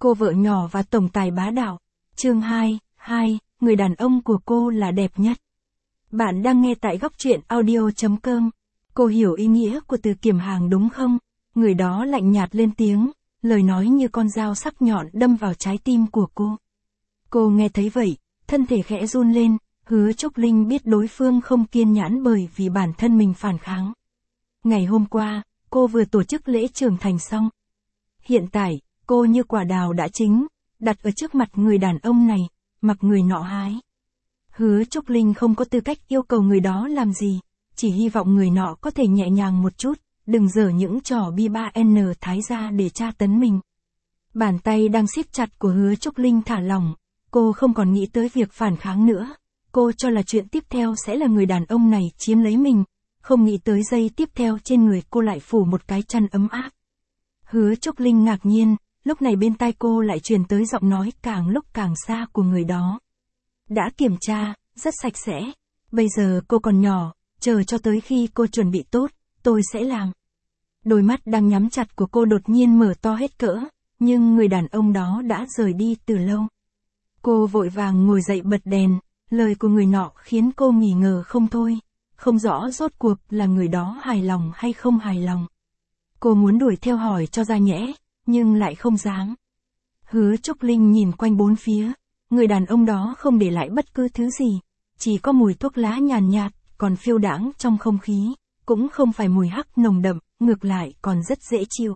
cô vợ nhỏ và tổng tài bá đạo. Chương 2, người đàn ông của cô là đẹp nhất. Bạn đang nghe tại góc truyện audio.com. Cô hiểu ý nghĩa của từ kiểm hàng đúng không? Người đó lạnh nhạt lên tiếng, lời nói như con dao sắc nhọn đâm vào trái tim của cô. Cô nghe thấy vậy, thân thể khẽ run lên, Hứa Trúc Linh biết đối phương không kiên nhẫn bởi vì bản thân mình phản kháng. Ngày hôm qua, cô vừa tổ chức lễ trưởng thành xong. Hiện tại, cô như quả đào đã chín, đặt ở trước mặt người đàn ông này, mặc người nọ hái. Hứa Trúc Linh không có tư cách yêu cầu người đó làm gì, chỉ hy vọng người nọ có thể nhẹ nhàng một chút, đừng giở những trò bi 3N thái ra để tra tấn mình. Bàn tay đang siết chặt của Hứa Trúc Linh thả lỏng, cô không còn nghĩ tới việc phản kháng nữa. Cô cho là chuyện tiếp theo sẽ là người đàn ông này chiếm lấy mình, không nghĩ tới giây tiếp theo trên người cô lại phủ một cái chăn ấm áp. Hứa Trúc Linh ngạc nhiên, lúc này bên tai cô lại truyền tới giọng nói càng lúc càng xa của người đó. Đã kiểm tra, rất sạch sẽ. Bây giờ cô còn nhỏ, chờ cho tới khi cô chuẩn bị tốt, tôi sẽ làm. Đôi mắt đang nhắm chặt của cô đột nhiên mở to hết cỡ, nhưng người đàn ông đó đã rời đi từ lâu. Cô vội vàng ngồi dậy bật đèn, lời của người nọ khiến cô nghi ngờ không thôi, không rõ rốt cuộc là người đó hài lòng hay không hài lòng. Cô muốn đuổi theo hỏi cho ra nhẽ, nhưng lại không dám. Hứa Trúc Linh nhìn quanh bốn phía, người đàn ông đó không để lại bất cứ thứ gì, chỉ có mùi thuốc lá nhàn nhạt, còn phiêu đãng trong không khí, cũng không phải mùi hắc nồng đậm, ngược lại còn rất dễ chịu.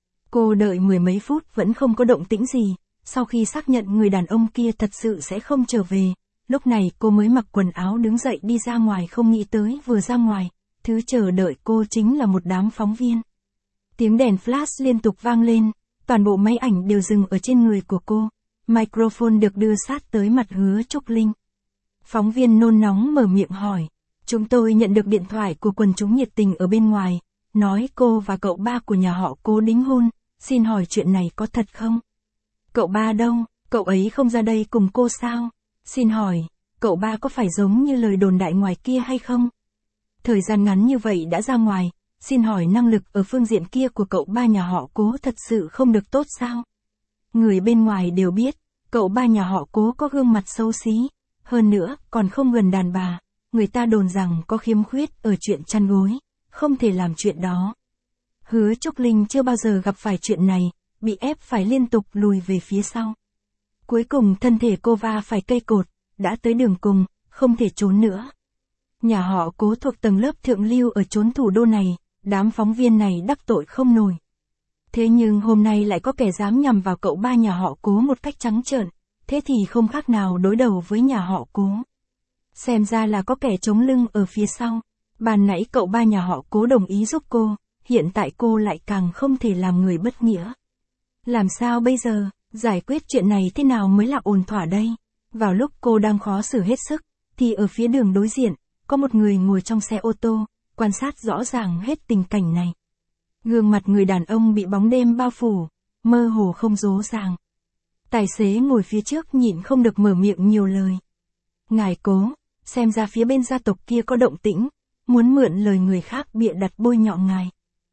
Cô đợi mười mấy phút vẫn không có động tĩnh gì, sau khi xác nhận người đàn ông kia thật sự sẽ không trở về, lúc này cô mới mặc quần áo đứng dậy đi ra ngoài, không nghĩ tới vừa ra ngoài, thứ chờ đợi cô chính là một đám phóng viên. Tiếng đèn flash liên tục vang lên, toàn bộ máy ảnh đều dừng ở trên người của cô, microphone được đưa sát tới mặt Hứa Trúc Linh. Phóng viên nôn nóng mở miệng hỏi, chúng tôi nhận được điện thoại của quần chúng nhiệt tình ở bên ngoài, nói cô và cậu ba của nhà họ Cố đính hôn, xin hỏi chuyện này có thật không? Cậu ba đâu, cậu ấy không ra đây cùng cô sao? Xin hỏi, cậu ba có phải giống như lời đồn đại ngoài kia hay không? Thời gian ngắn như vậy đã ra ngoài, xin hỏi năng lực ở phương diện kia của cậu ba nhà họ Cố thật sự không được tốt sao? Người bên ngoài đều biết, cậu ba nhà họ Cố có gương mặt xấu xí, hơn nữa còn không gần đàn bà, người ta đồn rằng có khiếm khuyết ở chuyện chăn gối, không thể làm chuyện đó. Hứa Trúc Linh chưa bao giờ gặp phải chuyện này, bị ép phải liên tục lùi về phía sau. Cuối cùng thân thể cô va phải cây cột, đã tới đường cùng, không thể trốn nữa. Nhà họ Cố thuộc tầng lớp thượng lưu ở chốn thủ đô này, đám phóng viên này đắc tội không nổi. Thế nhưng hôm nay lại có kẻ dám nhằm vào cậu ba nhà họ Cố một cách trắng trợn, thế thì không khác nào đối đầu với nhà họ Cố. Xem ra là có kẻ chống lưng ở phía sau. Ban nãy cậu ba nhà họ Cố đồng ý giúp cô, hiện tại cô lại càng không thể làm người bất nghĩa. Làm sao bây giờ, giải quyết chuyện này thế nào mới là ổn thỏa đây? Vào lúc cô đang khó xử hết sức, thì ở phía đường đối diện, có một người ngồi trong xe ô tô, quan sát rõ ràng hết tình cảnh này. Gương mặt người đàn ông bị bóng đêm bao phủ, mơ hồ không rỗ ràng. Tài xế ngồi phía trước nhịn không được mở miệng nhiều lời. Ngài Cố, xem ra phía bên gia tộc kia có động tĩnh, muốn mượn lời người khác bịa đặt bôi nhọ ngài.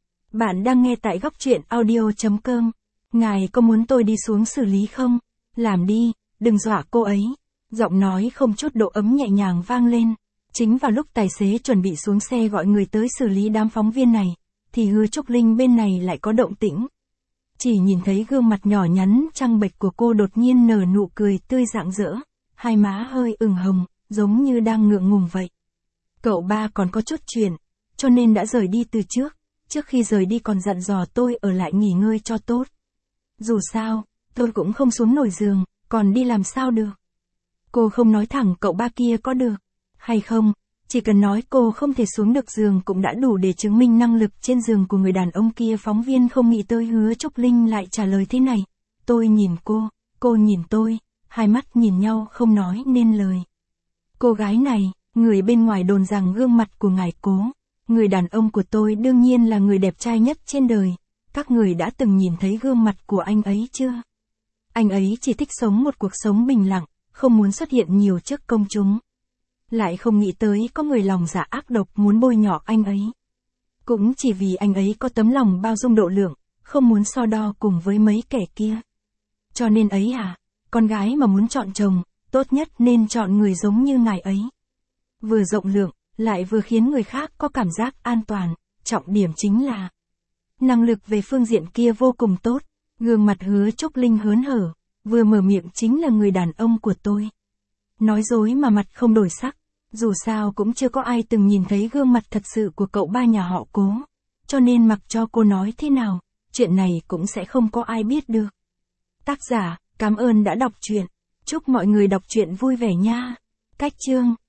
Bạn đang nghe tại góc truyện audio.com. Ngài có muốn tôi đi xuống xử lý không? Làm đi, đừng dọa cô ấy. Giọng nói không chút độ ấm nhẹ nhàng vang lên. Chính vào lúc tài xế chuẩn bị xuống xe gọi người tới xử lý đám phóng viên này, thì Hứa Trúc Linh bên này lại có động tĩnh. Chỉ nhìn thấy gương mặt nhỏ nhắn trăng bệch của cô đột nhiên nở nụ cười tươi rạng rỡ, hai má hơi ửng hồng, giống như đang ngượng ngùng vậy. Cậu ba còn có chút chuyện, cho nên đã rời đi từ trước khi rời đi còn dặn dò tôi ở lại nghỉ ngơi cho tốt. Dù sao, tôi cũng không xuống nổi giường, còn đi làm sao được. Cô không nói thẳng cậu ba kia có được hay không, chỉ cần nói cô không thể xuống được giường cũng đã đủ để chứng minh năng lực trên giường của người đàn ông kia. Phóng viên không nghĩ tới Hứa Trúc Linh lại trả lời thế này. Tôi nhìn cô nhìn tôi, hai mắt nhìn nhau không nói nên lời. Cô gái này, người bên ngoài đồn rằng gương mặt của ngài Cố, người đàn ông của tôi đương nhiên là người đẹp trai nhất trên đời. Các người đã từng nhìn thấy gương mặt của anh ấy chưa? Anh ấy chỉ thích sống một cuộc sống bình lặng, không muốn xuất hiện nhiều trước công chúng. Lại không nghĩ tới có người lòng dạ ác độc muốn bôi nhọ anh ấy. Cũng chỉ vì anh ấy có tấm lòng bao dung độ lượng, không muốn so đo cùng với mấy kẻ kia. Cho nên ấy à, con gái mà muốn chọn chồng, tốt nhất nên chọn người giống như ngài ấy. Vừa rộng lượng, lại vừa khiến người khác có cảm giác an toàn, trọng điểm chính là năng lực về phương diện kia vô cùng tốt, gương mặt Hứa Trúc Linh hớn hở, vừa mở miệng chính là người đàn ông của tôi. Nói dối mà mặt không đổi sắc, dù sao cũng chưa có ai từng nhìn thấy gương mặt thật sự của cậu ba nhà họ Cố, cho nên mặc cho cô nói thế nào, chuyện này cũng sẽ không có ai biết được. Tác giả, cảm ơn đã đọc truyện, chúc mọi người đọc truyện vui vẻ nha. Cách chương